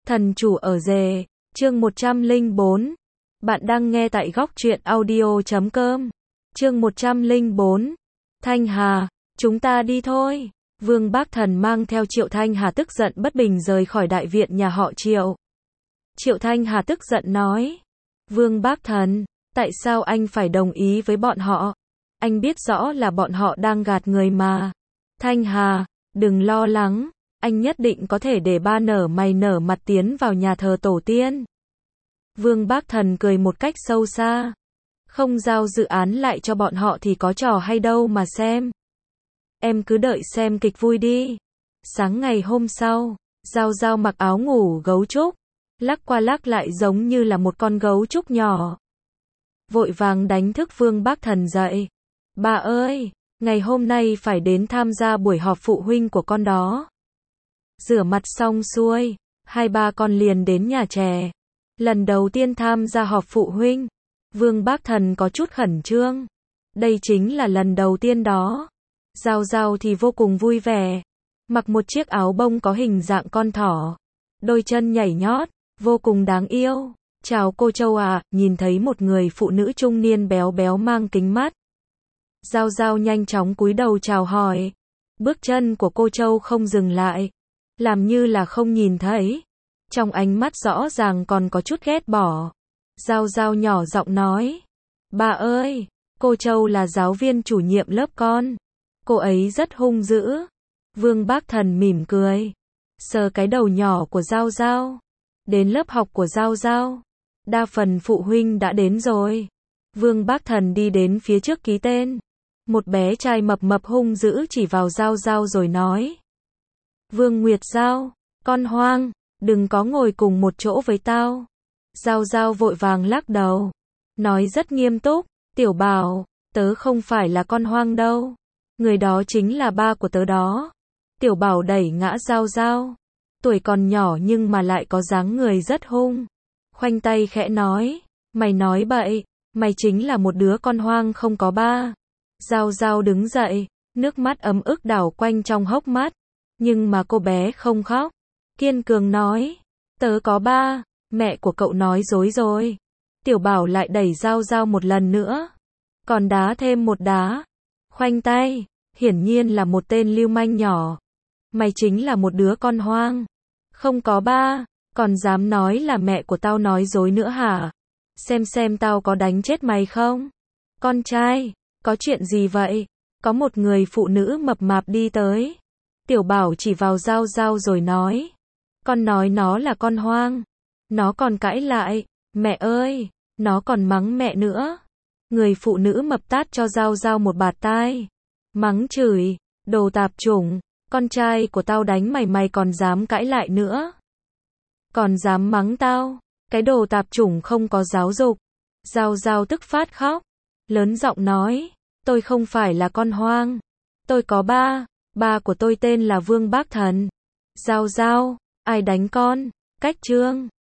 Thần chủ ở rể, chương 104. Bạn đang nghe tại góc truyện audio.com. Chương 104. Thanh Hà, chúng ta đi thôi. Vương Bác Thần mang theo Triệu Thanh Hà tức giận bất bình rời khỏi đại viện nhà họ Triệu. Triệu Thanh Hà tức giận nói. Vương Bác Thần, tại sao anh phải đồng ý với bọn họ? Anh biết rõ là bọn họ đang gạt người mà. Thanh Hà, đừng lo lắng. Anh nhất định có thể để ba nở mày nở mặt tiến vào nhà thờ tổ tiên. Vương Bác Thần cười một cách sâu xa. Không giao dự án lại cho bọn họ thì có trò hay đâu mà xem. Em cứ đợi xem kịch vui đi. Sáng ngày hôm sau, Giao Giao mặc áo ngủ gấu trúc, lắc qua lắc lại giống như là một con gấu trúc nhỏ. Vội vàng đánh thức Vương Bác Thần dậy. Bà ơi, ngày hôm nay phải đến tham gia buổi họp phụ huynh của con đó. Rửa mặt xong xuôi, hai ba con liền đến nhà trẻ. Lần đầu tiên tham gia họp phụ huynh, Vương Bác Thần có chút khẩn trương. Đây chính là lần đầu tiên đó. Giao Giao thì vô cùng vui vẻ. Mặc một chiếc áo bông có hình dạng con thỏ. Đôi chân nhảy nhót, vô cùng đáng yêu. Chào cô Châu ạ, nhìn thấy một người phụ nữ trung niên béo béo mang kính mắt. Giao Giao nhanh chóng cúi đầu chào hỏi. Bước chân của cô Châu không dừng lại. Làm như là không nhìn thấy. Trong ánh mắt rõ ràng còn có chút ghét bỏ. Giao Giao nhỏ giọng nói. Bà ơi, cô Châu là giáo viên chủ nhiệm lớp con. Cô ấy rất hung dữ. Vương Bác Thần mỉm cười. Sờ cái đầu nhỏ của Giao Giao. Đến lớp học của Giao Giao. Đa phần phụ huynh đã đến rồi. Vương Bác Thần đi đến phía trước ký tên. Một bé trai mập mập hung dữ chỉ vào Giao Giao rồi nói. Vương Nguyệt Giao, con hoang, đừng có ngồi cùng một chỗ với tao. Giao Giao vội vàng lắc đầu. Nói rất nghiêm túc, Tiểu Bảo, tớ không phải là con hoang đâu. Người đó chính là ba của tớ đó. Tiểu Bảo đẩy ngã Giao Giao. Tuổi còn nhỏ nhưng mà lại có dáng người rất hung. Khoanh tay khẽ nói. Mày nói bậy, mày chính là một đứa con hoang không có ba. Giao Giao đứng dậy, nước mắt ấm ức đảo quanh trong hốc mắt. Nhưng mà cô bé không khóc. Kiên cường nói. Tớ có ba, mẹ của cậu nói dối rồi. Tiểu Bảo lại đẩy Giao Giao một lần nữa. Còn đá thêm một đá. Khoanh tay, hiển nhiên là một tên lưu manh nhỏ. Mày chính là một đứa con hoang. Không có ba, còn dám nói là mẹ của tao nói dối nữa hả? Xem tao có đánh chết mày không? Con trai, có chuyện gì vậy? Có một người phụ nữ mập mạp đi tới. Tiểu Bảo chỉ vào Giao Giao rồi nói. Con nói nó là con hoang. Nó còn cãi lại. Mẹ ơi, nó còn mắng mẹ nữa. Người phụ nữ mập tát cho Giao Giao một bạt tai. Mắng chửi, đồ tạp chủng. Con trai của tao đánh mày còn dám cãi lại nữa. Còn dám mắng tao. Cái đồ tạp chủng không có giáo dục. Giao Giao tức phát khóc. Lớn giọng nói. Tôi không phải là con hoang. Tôi có ba. Ba của tôi tên là Vương Bác Thần. Giao Giao, ai đánh con? Cách chương.